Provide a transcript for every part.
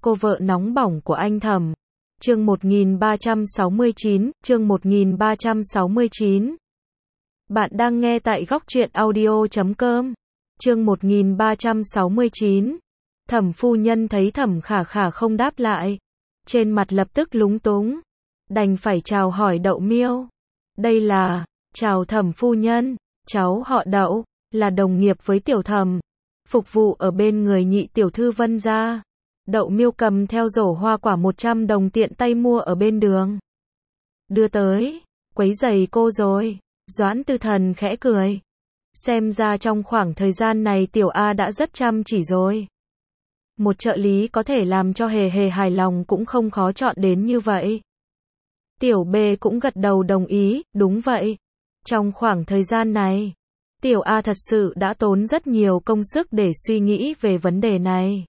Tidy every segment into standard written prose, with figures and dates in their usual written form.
Cô vợ nóng bỏng của anh Thẩm. Chương 1369, chương 1369. Bạn đang nghe tại góc truyện audio.com. Chương 1369. Thẩm phu nhân thấy Thẩm Khả Khả không đáp lại, trên mặt lập tức lúng túng, đành phải chào hỏi Đậu Miêu. Đây là, chào Thẩm phu nhân, cháu họ Đậu, là đồng nghiệp với Tiểu Thẩm, phục vụ ở bên người nhị tiểu thư Vân gia. Đậu Miêu cầm theo rổ hoa quả 100 đồng tiện tay mua ở bên đường, đưa tới. Quấy rầy cô rồi. Doãn Tư Thần khẽ cười. Xem ra trong khoảng thời gian này Tiểu A đã rất chăm chỉ rồi. Một trợ lý có thể làm cho Hề Hề hài lòng cũng không khó chọn đến như vậy. Tiểu B cũng gật đầu đồng ý, đúng vậy. Trong khoảng thời gian này, Tiểu A thật sự đã tốn rất nhiều công sức để suy nghĩ về vấn đề này.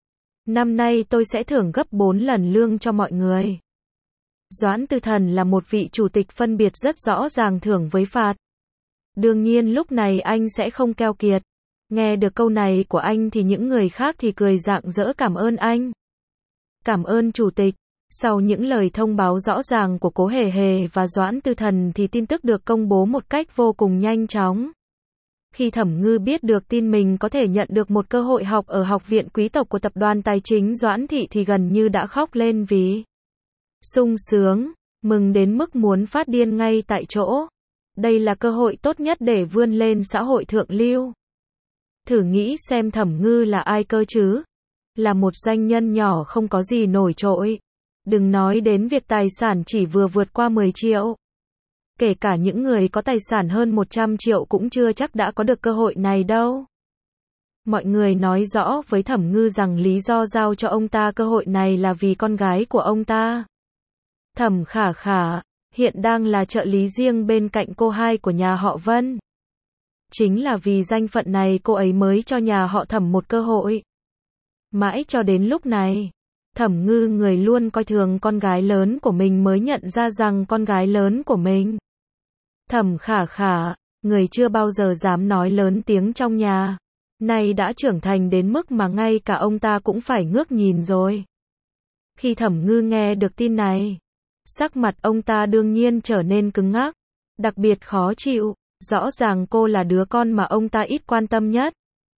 Năm nay tôi sẽ thưởng gấp 4 lần lương cho mọi người. Doãn Tư Thần là một vị chủ tịch phân biệt rất rõ ràng thưởng với phạt. Đương nhiên lúc này anh sẽ không keo kiệt. Nghe được câu này của anh thì những người khác thì cười rạng rỡ cảm ơn anh. Cảm ơn chủ tịch. Sau những lời thông báo rõ ràng của Cố Hề Hề và Doãn Tư Thần thì tin tức được công bố một cách vô cùng nhanh chóng. Khi Thẩm Ngư biết được tin mình có thể nhận được một cơ hội học ở Học viện Quý tộc của Tập đoàn Tài chính Doãn Thị thì gần như đã khóc lên vì sung sướng, mừng đến mức muốn phát điên ngay tại chỗ. Đây là cơ hội tốt nhất để vươn lên xã hội thượng lưu. Thử nghĩ xem Thẩm Ngư là ai cơ chứ? Là một doanh nhân nhỏ không có gì nổi trội. Đừng nói đến việc tài sản chỉ vừa vượt qua 10 triệu. Kể cả những người có tài sản hơn 100 triệu cũng chưa chắc đã có được cơ hội này đâu. Mọi người nói rõ với Thẩm Ngư rằng lý do giao cho ông ta cơ hội này là vì con gái của ông ta. Thẩm Khả Khả, hiện đang là trợ lý riêng bên cạnh cô hai của nhà họ Vân. Chính là vì danh phận này cô ấy mới cho nhà họ Thẩm một cơ hội. Mãi cho đến lúc này, Thẩm Ngư người luôn coi thường con gái lớn của mình mới nhận ra rằng con gái lớn của mình. Thẩm Khả Khả, người chưa bao giờ dám nói lớn tiếng trong nhà, nay đã trưởng thành đến mức mà ngay cả ông ta cũng phải ngước nhìn rồi. Khi Thẩm Ngư nghe được tin này, sắc mặt ông ta đương nhiên trở nên cứng ngắc, đặc biệt khó chịu. Rõ ràng cô là đứa con mà ông ta ít quan tâm nhất.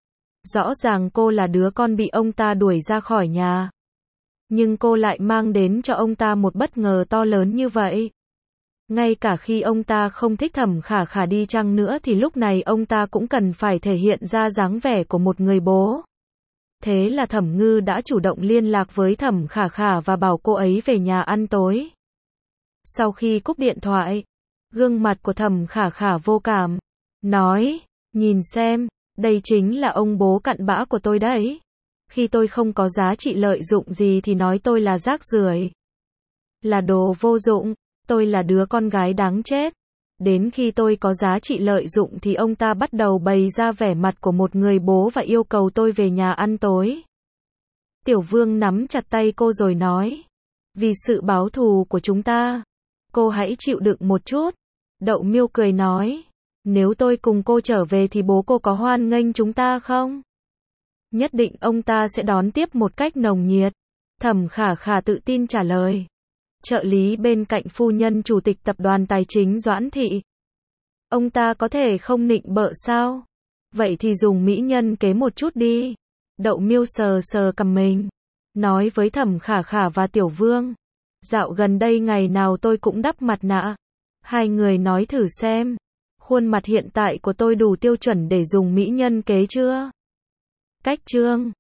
Rõ ràng cô là đứa con bị ông ta đuổi ra khỏi nhà. Nhưng cô lại mang đến cho ông ta một bất ngờ to lớn như vậy. Ngay cả khi ông ta không thích Thẩm Khả Khả đi chăng nữa thì lúc này ông ta cũng cần phải thể hiện ra dáng vẻ của một người bố. Thế là Thẩm Ngư đã chủ động liên lạc với Thẩm Khả Khả và bảo cô ấy về nhà ăn tối. Sau khi cúp điện thoại, gương mặt của Thẩm Khả Khả vô cảm, nói, nhìn xem, đây chính là ông bố cặn bã của tôi đấy. Khi tôi không có giá trị lợi dụng gì thì nói tôi là rác rưởi, là đồ vô dụng, tôi là đứa con gái đáng chết. Đến khi tôi có giá trị lợi dụng thì ông ta bắt đầu bày ra vẻ mặt của một người bố và yêu cầu tôi về nhà ăn tối. Tiểu Vương nắm chặt tay cô rồi nói, vì sự báo thù của chúng ta, cô hãy chịu đựng một chút. Đậu Miêu cười nói, nếu tôi cùng cô trở về thì bố cô có hoan nghênh chúng ta không? Nhất định ông ta sẽ đón tiếp một cách nồng nhiệt. Thẩm Khả Khả tự tin trả lời. Trợ lý bên cạnh phu nhân chủ tịch tập đoàn tài chính Doãn Thị. Ông ta có thể không nịnh bợ sao? Vậy thì dùng mỹ nhân kế một chút đi. Đậu Miêu sờ sờ cằm mình, nói với Thẩm Khả Khả và Tiểu Vương, dạo gần đây ngày nào tôi cũng đắp mặt nạ. Hai người nói thử xem, khuôn mặt hiện tại của tôi đủ tiêu chuẩn để dùng mỹ nhân kế chưa? Cách chương